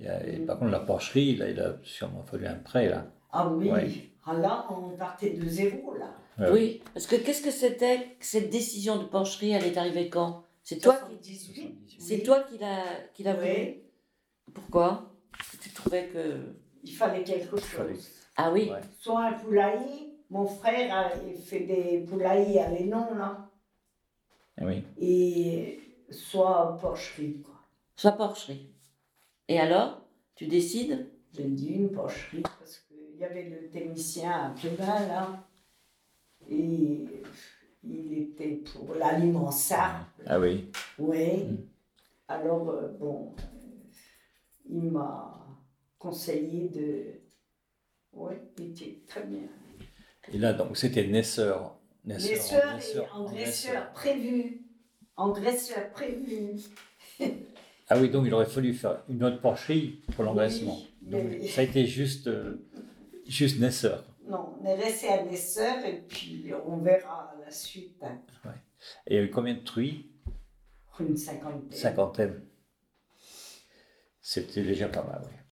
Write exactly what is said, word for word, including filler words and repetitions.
Et, et par contre, la porcherie, là, il a sûrement fallu un prêt, là. Ah oui, Ouais. ah, là, on partait de zéro, là. Ouais, Oui, parce que qu'est-ce que c'était que cette décision de porcherie, elle est arrivée quand? C'est toi qui, soixante-dix-huit. c'est Oui. toi qui l'a, qui l'a voulu. Oui. Pourquoi? Parce que tu trouvais que... Il fallait quelque chose. fallait. Ah oui, Ouais. Soit un poulailler, mon frère a il fait des poulaillers à Lénon, là, Oui. et soit porcherie, quoi. soit porcherie. Et alors, tu décides? J'ai dit une porcherie, parce qu'il y avait le technicien à Plevin, là, et il était pour l'aliment simple. Ah oui. Oui. Mm. Alors, euh, bon, euh, il m'a conseillé de... Oui, il était très bien. Et là, donc, c'était naisseur. Naisseur, Naisseur naisseur, et engraisseur naisseur. prévu. Engraisseur prévu. Ah oui, donc il aurait fallu faire une autre porcherie pour l'engraissement. Oui, Donc, mais- ça a été juste, euh, juste naisseur. Non, on est resté à naisseur et puis on verra la suite. Hein. Et il y avait combien de truies? Une cinquantaine. Cinquantaine. C'était déjà pas mal, oui.